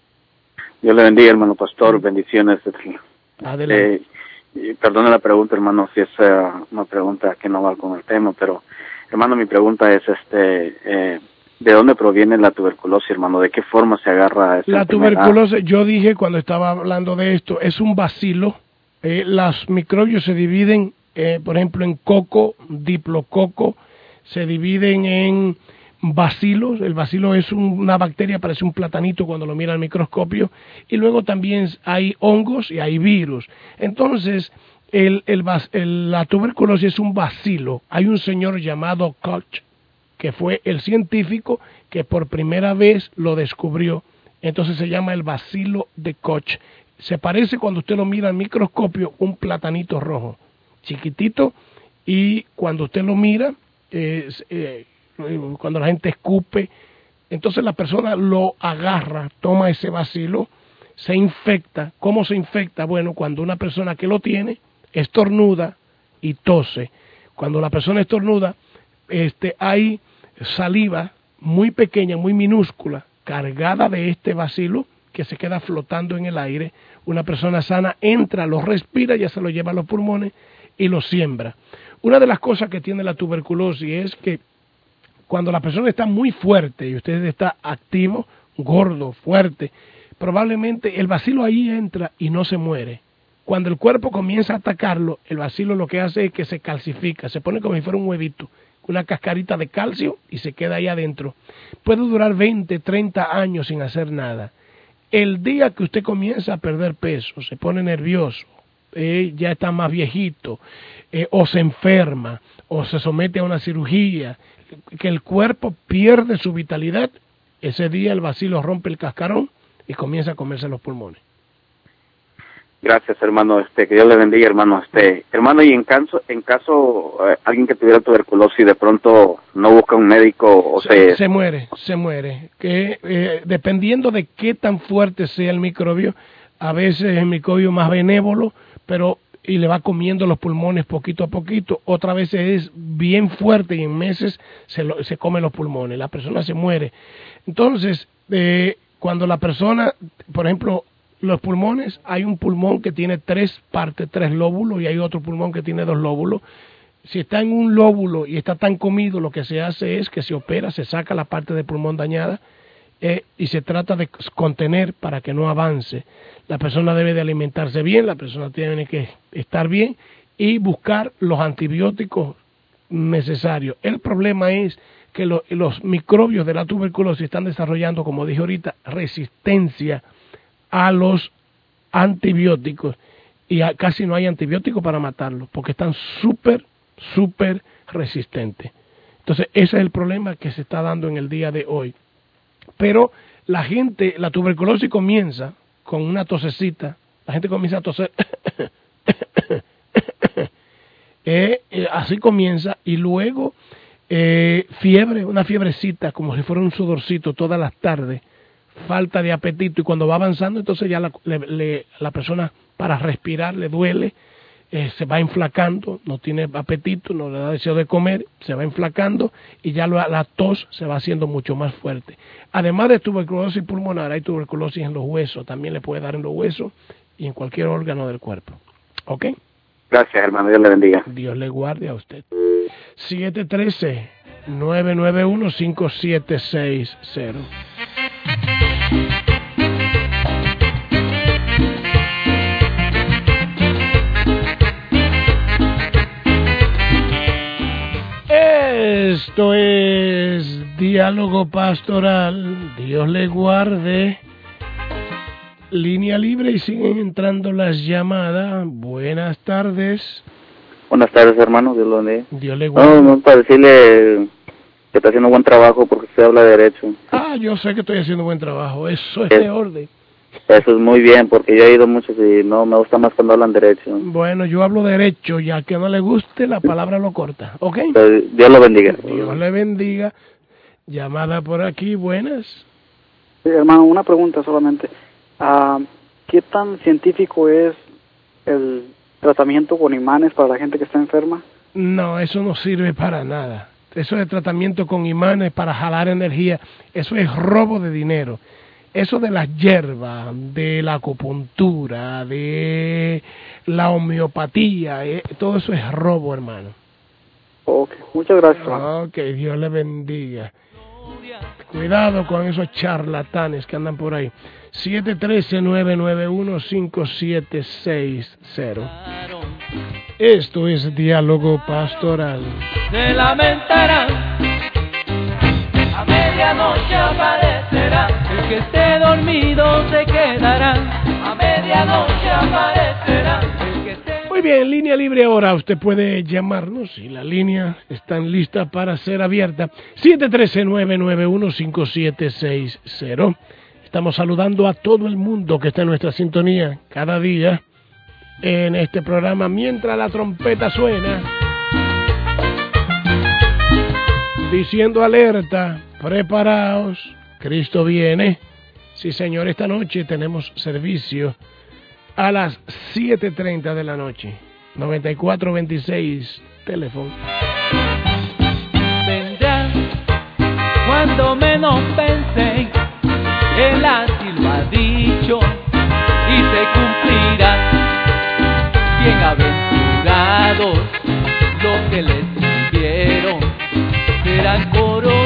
Dios le bendiga, hermano pastor, bendiciones. Adelante. Eh, perdone la pregunta, hermano, si es uh, una pregunta que no va con el tema, pero, hermano, mi pregunta es, este, eh, ¿de dónde proviene la tuberculosis, hermano? ¿De qué forma se agarra esa La enfermedad? tuberculosis, yo dije cuando estaba hablando de esto, es un bacilo. Eh, los microbios se dividen, eh, por ejemplo, en coco, diplococo, se dividen en bacilos. El bacilo es un, una bacteria, parece un platanito cuando lo mira al microscopio, y luego también hay hongos y hay virus. Entonces, el, el, el, la tuberculosis es un bacilo. Hay un señor llamado Koch, que fue el científico que por primera vez lo descubrió. Entonces se llama el bacilo de Koch. Se parece, cuando usted lo mira al microscopio, un platanito rojo, chiquitito, y cuando usted lo mira, es, eh, cuando la gente escupe, entonces la persona lo agarra, toma ese bacilo, se infecta. ¿Cómo se infecta? Bueno, cuando una persona que lo tiene estornuda y tose. Cuando la persona estornuda, este, hay saliva muy pequeña, muy minúscula, cargada de este bacilo, que se queda flotando en el aire. Una persona sana entra, lo respira, ya se lo lleva a los pulmones, y lo siembra. Una de las cosas que tiene la tuberculosis es que cuando la persona está muy fuerte y usted está activo, gordo, fuerte, probablemente el bacilo ahí entra y no se muere. Cuando el cuerpo comienza a atacarlo, el bacilo lo que hace es que se calcifica, se pone como si fuera un huevito, una cascarita de calcio y se queda ahí adentro. Puede durar veinte, treinta años sin hacer nada. El día que usted comienza a perder peso, se pone nervioso, eh, ya está más viejito, eh, o se enferma, o se somete a una cirugía, que el cuerpo pierde su vitalidad, ese día el bacilo rompe el cascarón y comienza a comerse los pulmones. Gracias, hermano. Este, que Dios le bendiga, hermano. Este, hermano, y en caso, en caso eh, alguien que tuviera tuberculosis de pronto no busca un médico o se, se se muere, se muere. Que eh, dependiendo de qué tan fuerte sea el microbio, a veces el microbio más benévolo, pero y le va comiendo los pulmones poquito a poquito. Otra vez es bien fuerte y en meses se, lo, se come los pulmones. La persona se muere. Entonces, eh, cuando la persona, por ejemplo, los pulmones, hay un pulmón que tiene tres partes, tres lóbulos, y hay otro pulmón que tiene dos lóbulos. Si está en un lóbulo y está tan comido, lo que se hace es que se opera, se saca la parte del pulmón dañada eh, y se trata de contener para que no avance. La persona debe de alimentarse bien, la persona tiene que estar bien y buscar los antibióticos necesarios. El problema es que lo, los microbios de la tuberculosis están desarrollando, como dije ahorita, resistencia a los antibióticos y a, casi no hay antibióticos para matarlos porque están súper, súper resistentes. Entonces ese es el problema que se está dando en el día de hoy. Pero la gente, la tuberculosis comienza con una tosecita, la gente comienza a toser, eh, eh, así comienza y luego eh, fiebre, una fiebrecita como si fuera un sudorcito todas las tardes, falta de apetito y cuando va avanzando entonces ya la, le, le, la persona para respirar le duele, eh, se va inflacando, no tiene apetito, no le da deseo de comer, se va inflacando y ya la, la tos se va haciendo mucho más fuerte. Además de tuberculosis pulmonar, hay tuberculosis en los huesos, también le puede dar en los huesos y en cualquier órgano del cuerpo. ¿Ok? Gracias, hermano, Dios le bendiga. Dios le guarde a usted. siete uno tres, nueve nueve uno, cinco siete seis cero. Esto es Diálogo Pastoral. Dios le guarde. Línea libre y siguen entrando las llamadas. Buenas tardes. Buenas tardes, hermano. Dios lo bendiga. Dios le guarde. No, no, para decirle que está haciendo buen trabajo porque usted habla de derecho. Ah, yo sé que estoy haciendo buen trabajo. Eso es de orden. Eso es muy bien, porque yo he ido muchos y no me gusta más cuando hablan derecho. Bueno, yo hablo derecho, ya que no le guste, la palabra lo corta, ¿ok? Pero Dios lo bendiga. Dios le bendiga. Llamada por aquí, buenas. Sí, hermano, una pregunta solamente. Uh, ¿Qué tan científico es el tratamiento con imanes para la gente que está enferma? No, eso no sirve para nada. Eso de tratamiento con imanes para jalar energía, eso es robo de dinero. Eso de las hierbas, de la acupuntura, de la homeopatía, eh, todo eso es robo, hermano. Ok, muchas gracias, hermano. Ok, Dios le bendiga. Cuidado con esos charlatanes que andan por ahí. siete uno tres, nueve nueve uno, cinco siete seis cero. Esto es Diálogo Pastoral. Se lamentarán, a medianoche aparecerá, el que esté dormido se quedará, a medianoche aparecerá, el que esté... Muy bien, línea libre ahora, usted puede llamarnos y la línea está lista para ser abierta. siete uno tres, nueve nueve uno, cinco siete seis cero. Estamos saludando a todo el mundo que está en nuestra sintonía cada día en este programa mientras la trompeta suena, diciendo alerta, preparaos, Cristo viene. Sí, señor, esta noche tenemos servicio a las siete treinta de la noche, noventa y cuatro veintiséis, teléfono. Vendrá cuando menos pensé, Él así lo ha dicho y se cumplirá. Bienaventurado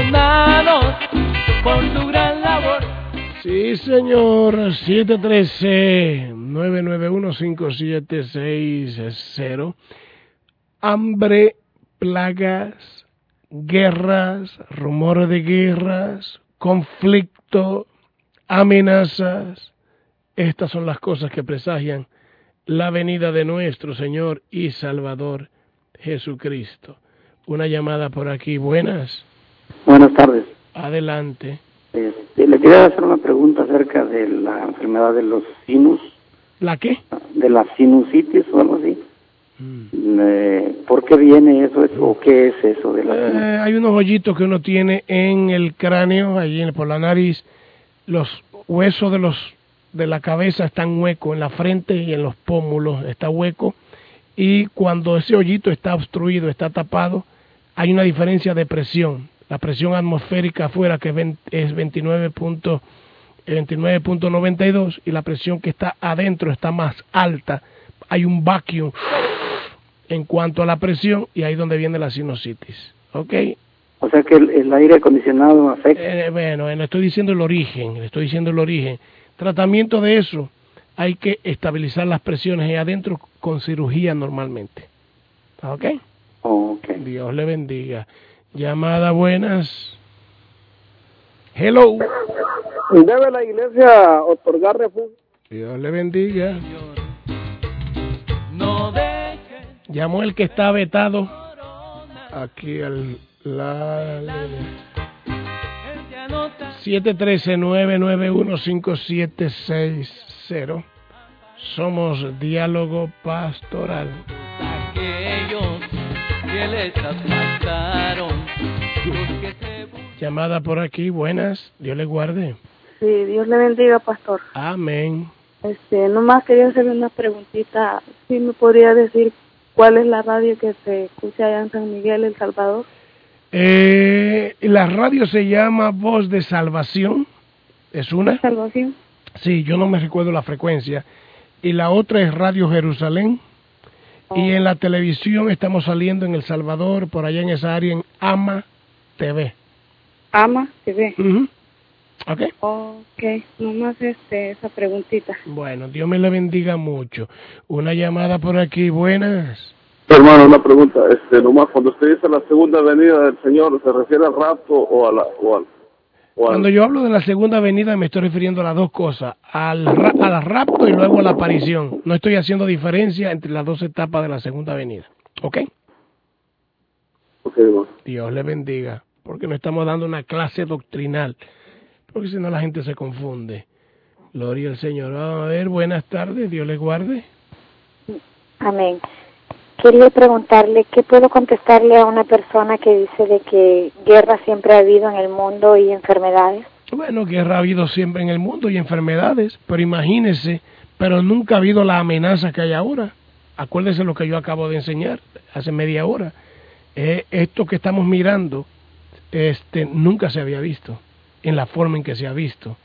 perdonados por tu gran labor. Sí, señor. siete uno tres, nueve nueve uno, cinco siete seis cero. Hambre, plagas, guerras, rumores de guerras, conflicto, amenazas. Estas son las cosas que presagian la venida de nuestro Señor y Salvador Jesucristo. Una llamada por aquí. Buenas. Buenas tardes. Adelante. Este, le quería hacer una pregunta acerca de la enfermedad de los sinus. ¿La qué? De la sinusitis o algo así. Mm. Eh, ¿Por qué viene eso o qué es eso de la sinusitis? Eh, hay unos hoyitos que uno tiene en el cráneo, allí en- por la nariz. Los huesos de los de la cabeza están huecos, en la frente y en los pómulos está hueco. Y cuando ese hoyito está obstruido, está tapado, hay una diferencia de presión. La presión atmosférica afuera, que es veinte es veintinueve punto noventa y dos, y la presión que está adentro está más alta. Hay un vacuum en cuanto a la presión, y ahí es donde viene la sinusitis. ¿Ok? O sea que el, el aire acondicionado afecta. Eh, bueno, eh, no estoy diciendo el origen, le estoy diciendo el origen. Tratamiento de eso, hay que estabilizar las presiones ahí adentro con cirugía normalmente. ¿Ok? Ok. Dios le bendiga. Llamada, buenas. Hello. ¿Debe la iglesia otorgar refugio? Dios le bendiga. No dejes Llamó el que está vetado aquí al la ya no te siete uno tres, nueve nueve uno, cinco siete seis cero. Somos Diálogo Pastoral. aquellos que les traspasaron, los que se Llamada por aquí, buenas. Dios le guarde. Sí, Dios le bendiga, pastor. Amén. Este, nomás quería hacerle una preguntita. ¿Sí me podría decir cuál es la radio que se escucha allá en San Miguel, El Salvador? Eh, la radio se llama Voz de Salvación. ¿Es una? Salvación. Sí, yo no me recuerdo la frecuencia. Y la otra es Radio Jerusalén. Oh. Y en la televisión estamos saliendo en El Salvador, por allá en esa área, en Ama T V. Ama, T V. Ujú. ¿Ok? Ok, nomás este, esa preguntita. Bueno, Dios me le bendiga mucho. Una llamada por aquí, buenas. Hermano, una pregunta, este, nomás cuando usted dice la segunda venida del Señor, ¿se refiere al rapto o a la, o al, o al- Cuando yo hablo de la segunda venida me estoy refiriendo a las dos cosas, al, ra- al rapto y luego a la aparición. No estoy haciendo diferencia entre las dos etapas de la segunda venida. ¿Ok? Ok, hermano. Dios le bendiga, porque no estamos dando una clase doctrinal, porque si no la gente se confunde. Gloria al Señor. Vamos a ver, buenas tardes, Dios les guarde. Amén. Quería preguntarle, ¿qué puedo contestarle a una persona que dice de que guerra siempre ha habido en el mundo y enfermedades? Bueno, guerra ha habido siempre en el mundo y enfermedades, pero imagínese, pero nunca ha habido la amenaza que hay ahora. Acuérdese lo que yo acabo de enseñar hace media hora. Eh, esto que estamos mirando, este, nunca se había visto, en la forma en que se ha visto.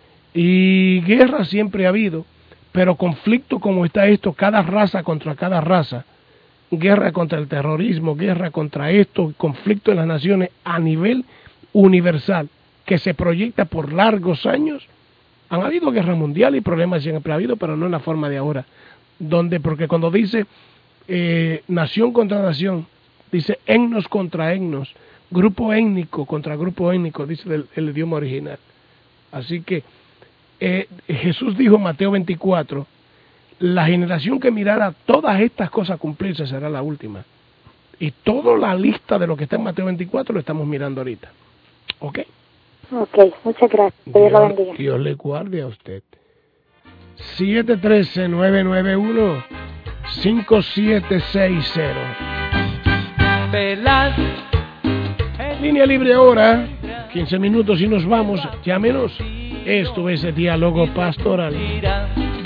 Y guerra siempre ha habido, pero conflicto como está esto, cada raza contra cada raza, guerra contra el terrorismo, guerra contra esto, conflicto en las naciones a nivel universal, que se proyecta por largos años. Han habido guerra mundial y problemas siempre ha habido, pero no en la forma de ahora. Donde, porque cuando dice eh, nación contra nación, dice etnos contra etnos, grupo étnico contra grupo étnico, dice el, el idioma original. Así que eh, Jesús dijo en Mateo veinticuatro, la generación que mirara todas estas cosas cumplirse será la última. Y toda la lista de lo que está en Mateo veinticuatro lo estamos mirando ahorita. ¿Ok? Ok, muchas gracias. Dios lo bendiga. Dios le guarde a usted. siete uno tres, nueve nueve uno, cinco siete seis cero. pelas Línea libre ahora, quince minutos y nos vamos. Llámenos. Esto es el Diálogo Pastoral. mira.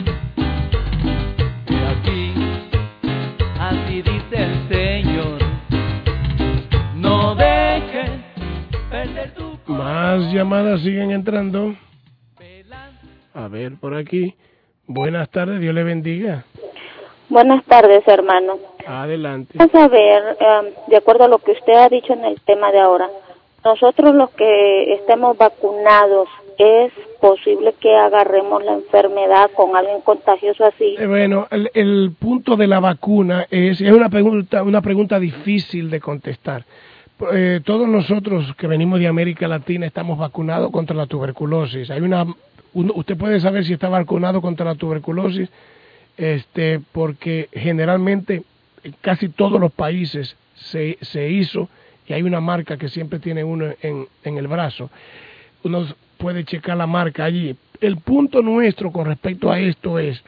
Pero aquí, así dice el Señor, no dejes perder tu Más llamadas siguen entrando. A ver, por aquí. Buenas tardes, Dios le bendiga. Buenas tardes, hermano. Adelante. Vamos a ver, um, de acuerdo a lo que usted ha dicho en el tema de ahora, nosotros los que estemos vacunados, ¿es posible que agarremos la enfermedad con alguien contagioso así? Eh, bueno, el, el punto de la vacuna es, es una pregunta, una pregunta difícil de contestar. Eh, todos nosotros que venimos de América Latina estamos vacunados contra la tuberculosis. Hay una, un, usted puede saber si está vacunado contra la tuberculosis, este, porque generalmente en casi todos los países se, se hizo, y hay una marca que siempre tiene uno en, en el brazo. Uno puede checar la marca allí. El punto nuestro con respecto a esto es,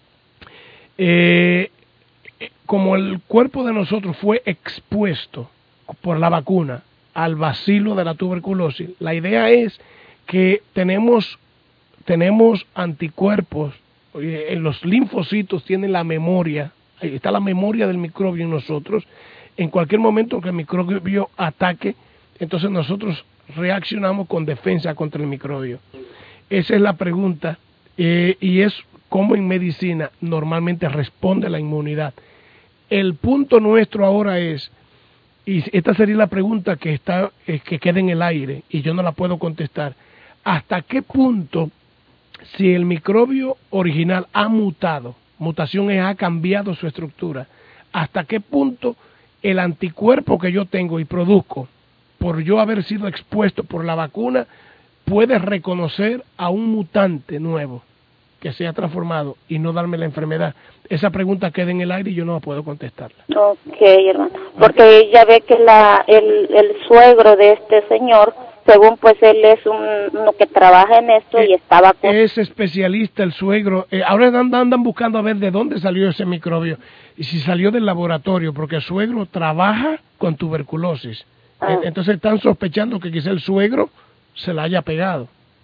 eh, como el cuerpo de nosotros fue expuesto por la vacuna al bacilo de la tuberculosis, la idea es que tenemos, tenemos anticuerpos, en los linfocitos tienen la memoria, ahí está la memoria del microbio en nosotros. En cualquier momento que el microbio ataque, entonces nosotros reaccionamos con defensa contra el microbio. Esa es la pregunta, eh, y es como en medicina normalmente responde la inmunidad. El punto nuestro ahora es, y esta sería la pregunta que está eh, que queda en el aire y yo no la puedo contestar, ¿hasta qué punto, si el microbio original ha mutado, mutación es ha cambiado su estructura, hasta qué punto el anticuerpo que yo tengo y produzco por yo haber sido expuesto por la vacuna puede reconocer a un mutante nuevo que se ha transformado y no darme la enfermedad? Esa pregunta queda en el aire y yo no la puedo contestarla. Ok, hermano, porque ya ve que la el, el suegro de este señor, según pues él es un, uno que trabaja en esto eh, y estaba con... Es especialista el suegro. Eh, ahora andan, andan buscando a ver de dónde salió ese microbio y si salió del laboratorio, porque el suegro trabaja con tuberculosis. Ah. Eh, entonces están sospechando que quizá el suegro se la haya pegado.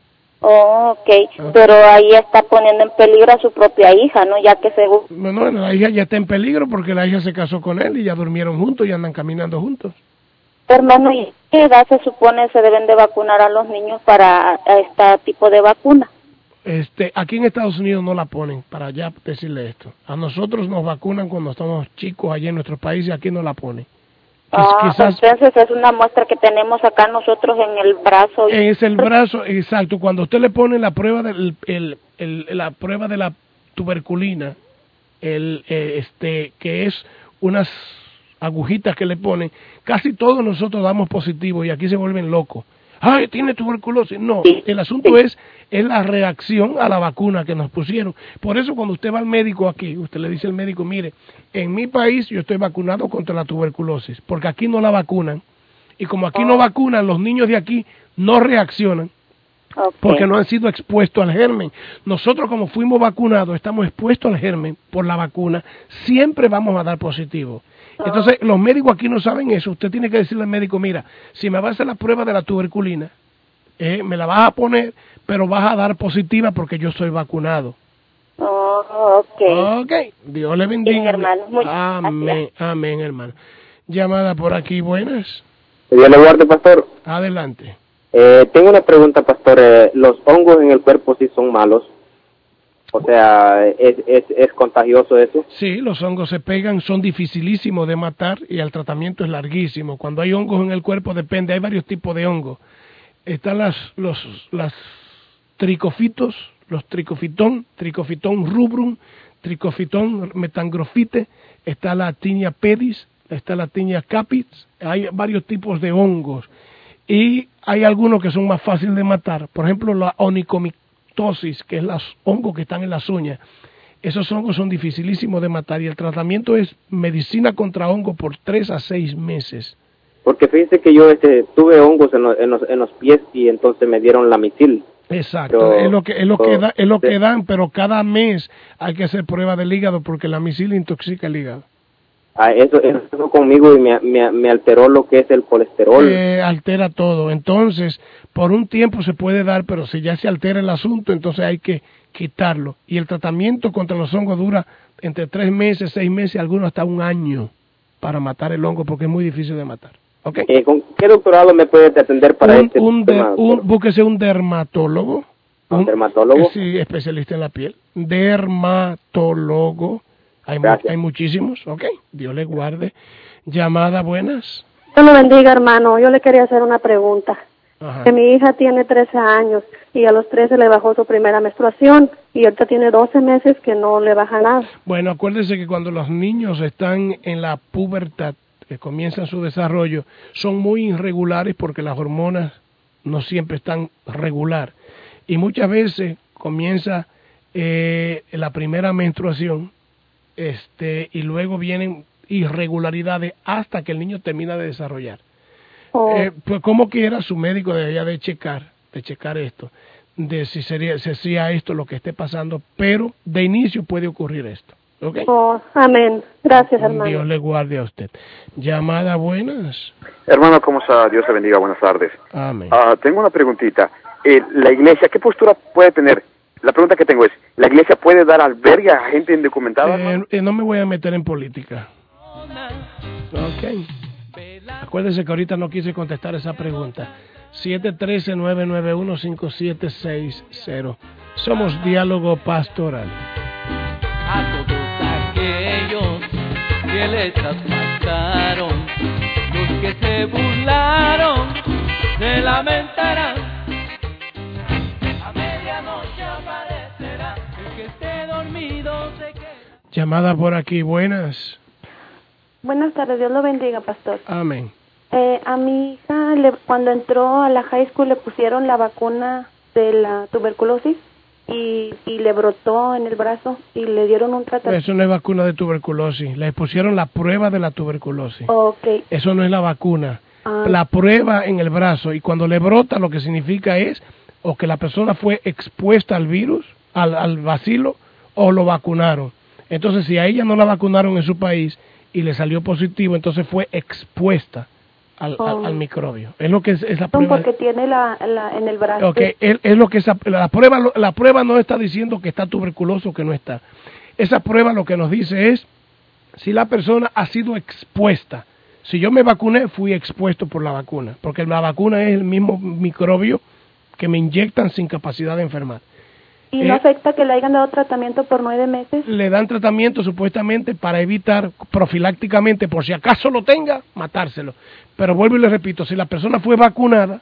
Oh, ok, ah. Pero ahí está poniendo en peligro a su propia hija, ¿no? Ya que según... No, no, la hija ya está en peligro porque la hija se casó con él y ya durmieron juntos y andan caminando juntos. Hermano, ¿y qué edad se supone se deben de vacunar a los niños para este tipo de vacuna? Este, aquí en Estados Unidos no la ponen, para ya decirle esto. A nosotros nos vacunan cuando estamos chicos allá en nuestro país y aquí no la ponen. Ah, quizás, entonces es una muestra que tenemos acá nosotros en el brazo. Es el brazo, exacto. Cuando usted le pone la prueba del, el, el, la prueba de la tuberculina, el, eh, este, que es unas agujitas que le ponen, casi todos nosotros damos positivo y aquí se vuelven locos. ¡Ay, tiene tuberculosis! No, sí, el asunto sí. es, es la reacción a la vacuna que nos pusieron. Por eso cuando usted va al médico aquí, usted le dice al médico, mire, en mi país yo estoy vacunado contra la tuberculosis, porque aquí no la vacunan. Y como aquí no vacunan, los niños de aquí no reaccionan, okay, porque no han sido expuestos al germen. Nosotros como fuimos vacunados, estamos expuestos al germen por la vacuna, siempre vamos a dar positivo. Entonces, los médicos aquí no saben eso. Usted tiene que decirle al médico, mira, si me vas a hacer la prueba de la tuberculina, eh, me la vas a poner, pero vas a dar positiva porque yo soy vacunado. Oh, ok. Ok, Dios le bendiga. Bien, hermano. Muchas amén, gracias. Amén, hermano. Llamada por aquí, buenas. Dios le guarde, pastor. Adelante. Eh, tengo una pregunta, pastor. Eh, ¿Los hongos en el cuerpo sí son malos? O sea, ¿es, es, ¿es contagioso eso? Sí, los hongos se pegan, son dificilísimos de matar y el tratamiento es larguísimo. Cuando hay hongos en el cuerpo depende, hay varios tipos de hongos. Están las, los las tricofitos, los tricofitón, tricofitón rubrum, tricofitón metangrofite, está la Tinea pedis, está la Tinea capis, hay varios tipos de hongos. Y hay algunos que son más fáciles de matar, por ejemplo la onicomictosis, que es los hongos que están en las uñas. Esos hongos son dificilísimos de matar y el tratamiento es medicina contra hongo por tres a seis meses. Porque fíjese que yo este, tuve hongos en los, en, los, en los pies y entonces me dieron Lamicil. Exacto, pero, es lo que es lo pero, que da, es lo sí. que dan, pero cada mes hay que hacer prueba del hígado porque la Lamicil intoxica el hígado. Ah, eso, eso conmigo y me, me, me alteró lo que es el colesterol. Eh, altera todo. Entonces, por un tiempo se puede dar, pero si ya se altera el asunto, entonces hay que quitarlo. Y el tratamiento contra los hongos dura entre tres meses, seis meses, algunos hasta un año para matar el hongo, porque es muy difícil de matar. ¿Okay? Eh, ¿Con qué doctorado me puede atender para un, este un tema? De, un, búsquese un dermatólogo. ¿Un, un dermatólogo? Sí, especialista en la piel. Dermatólogo. Hay, mu hay muchísimos, ok. Dios le guarde. Llamada, buenas. Dios lo bendiga, hermano. Yo le quería hacer una pregunta. Ajá. Que mi hija tiene trece años y a los trece le bajó su primera menstruación y ahorita tiene doce meses que no le baja nada. Bueno, acuérdese que cuando los niños están en la pubertad, que comienzan su desarrollo, son muy irregulares porque las hormonas no siempre están regular. Y muchas veces comienza eh, la primera menstruación este y luego vienen irregularidades hasta que el niño termina de desarrollar. Oh. Eh, pues como quiera, su médico debería de checar, de checar esto, de si sería, si sería esto lo que esté pasando, pero de inicio puede ocurrir esto. ¿Okay? Oh, amén. Gracias, hermano. Dios le guarde a usted. Llamada, buenas. Hermano, ¿cómo está? Dios te bendiga, buenas tardes. Amén. Uh, tengo una preguntita. Eh, la iglesia, ¿qué postura puede tener? La pregunta que tengo es, ¿la iglesia puede dar albergue a gente indocumentada? Eh, eh, no me voy a meter en política. Ok. Acuérdese que ahorita no quise contestar esa pregunta. siete uno tres, nueve nueve uno, cinco siete seis cero. Somos Diálogo Pastoral. A todos aquellos que le traspasaron, los que se burlaron, se lamentarán. A medianoche aparecerá el que esté dormido se queda. Llamada por aquí, buenas. Buenas tardes, Dios lo bendiga, pastor. Amén. Eh, a mi hija, le, cuando entró a la high school, le pusieron la vacuna de la tuberculosis y, y le brotó en el brazo y le dieron un tratamiento. Eso no es vacuna de tuberculosis, le pusieron la prueba de la tuberculosis. Okay. Eso no es la vacuna. Ah. La prueba en el brazo, y cuando le brota lo que significa es o que la persona fue expuesta al virus, al, al bacilo, o lo vacunaron. Entonces, si a ella no la vacunaron en su país y le salió positivo, entonces fue expuesta al, oh. al, al microbio. Es lo que es, es la prueba. Porque tiene la, la en el brazo. Okay, es, es lo que esa, la prueba la prueba no está diciendo que está tuberculoso o que no está. Esa prueba lo que nos dice es si la persona ha sido expuesta. Si yo me vacuné, fui expuesto por la vacuna, porque la vacuna es el mismo microbio que me inyectan sin capacidad de enfermar. ¿Y no eh, afecta que le hayan dado tratamiento por nueve meses? Le dan tratamiento supuestamente para evitar profilácticamente, por si acaso lo tenga, matárselo. Pero vuelvo y le repito, si la persona fue vacunada,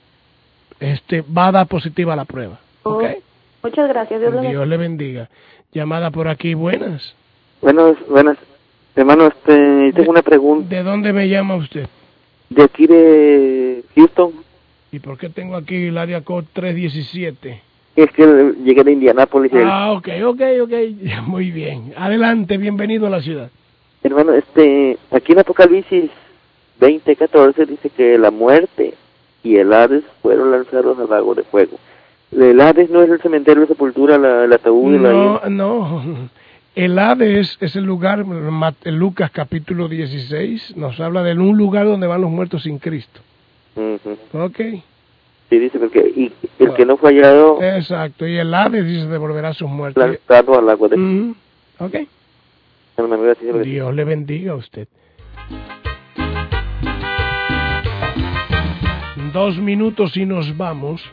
este va a dar positiva la prueba. Oh, ¿Okay? Muchas gracias. Dios, Dios le bendiga. Llamada por aquí, buenas. Buenas, buenas. Hermano, este, tengo una pregunta. ¿De dónde me llama usted? De aquí de Houston. ¿Y por qué tengo aquí el área code trescientos diecisiete? Es que llegué de Indianápolis. Ah, ok, ok, ok. Muy bien. Adelante, bienvenido a la ciudad. Hermano, este, aquí en Apocalipsis veinte catorce dice que la muerte y el Hades fueron lanzados al lago de fuego. El Hades no es el cementerio de sepultura, la, el ataúd. No, la... no. El Hades es el lugar, en Lucas capítulo dieciséis, nos habla de un lugar donde van los muertos sin Cristo. Uh-huh. Ok. Sí, dice, porque y el oh. que no fue hallado... Exacto, y el Hades dice devolverá a sus muertos. Lanzado al agua de... Uh-huh. Ok. Hermano, gracias. Dios le bendiga a usted. Dos minutos y nos vamos.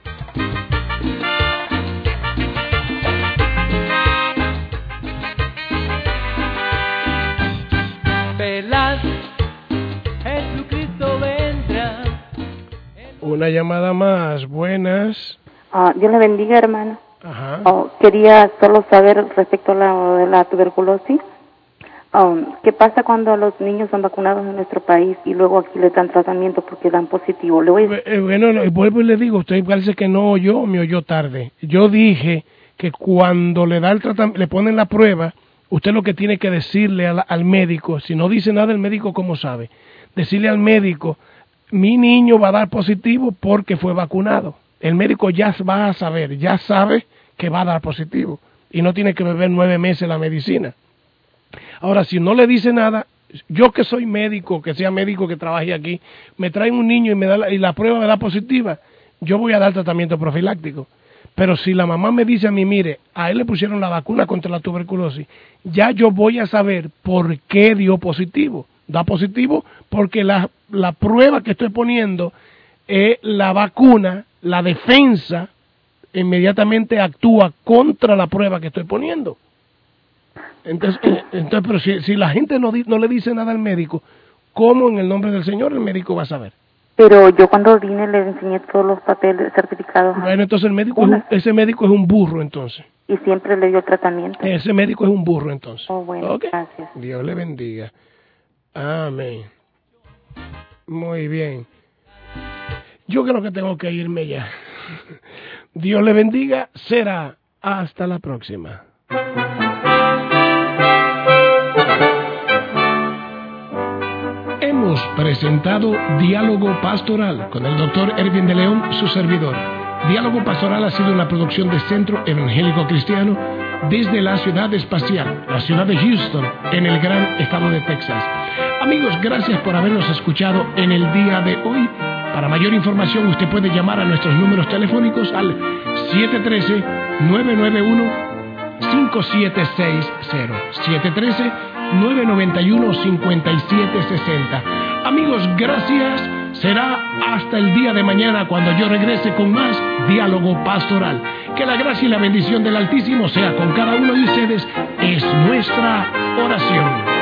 Velas, Jesucristo vendrá. Una llamada más, buenas. Uh, Dios le bendiga, hermano. Ajá. Oh, quería solo saber respecto a la, de la tuberculosis. Um, ¿Qué pasa cuando los niños son vacunados en nuestro país y luego aquí les dan tratamiento porque dan positivo? Le voy a... eh, bueno, vuelvo y le digo, usted parece que no oyó, me oyó tarde. Yo dije que cuando le da el tratamiento, le ponen la prueba, usted lo que tiene que decirle al, al médico, si no dice nada el médico, ¿cómo sabe? Decirle al médico, mi niño va a dar positivo porque fue vacunado. El médico ya va a saber, ya sabe que va a dar positivo y no tiene que beber nueve meses la medicina. Ahora, si no le dice nada, yo que soy médico, que sea médico que trabaje aquí, me traen un niño y me da la, y la prueba me da positiva, yo voy a dar tratamiento profiláctico. Pero si la mamá me dice a mí, mire, a él le pusieron la vacuna contra la tuberculosis, ya yo voy a saber por qué dio positivo. Da positivo porque la, la prueba que estoy poniendo es la vacuna, la defensa inmediatamente actúa contra la prueba que estoy poniendo. Entonces, entonces pero si, si la gente no, no le dice nada al médico, ¿cómo en el nombre del Señor el médico va a saber? Pero yo cuando vine le enseñé todos los papeles certificados. Bueno, entonces el médico es un, ese médico es un burro entonces. Y siempre le dio tratamiento. Ese médico es un burro entonces. Oh, bueno, ¿Okay? Gracias. Dios le bendiga. Amén. Muy bien. Yo creo que tengo que irme ya. Dios le bendiga. Será hasta la próxima. Hemos presentado Diálogo Pastoral con el doctor Erwin de León, su servidor. Diálogo Pastoral ha sido una producción de Centro Evangélico Cristiano desde la ciudad espacial, la ciudad de Houston, en el gran estado de Texas. Amigos, gracias por habernos escuchado en el día de hoy. Para mayor información, usted puede llamar a nuestros números telefónicos al siete uno tres, nueve nueve uno, cinco siete seis cero, siete uno tres, nueve nueve uno, cinco siete seis cero. Amigos, gracias. Será hasta el día de mañana cuando yo regrese con más Diálogo Pastoral. Que la gracia y la bendición del Altísimo sea con cada uno de ustedes. Es nuestra oración.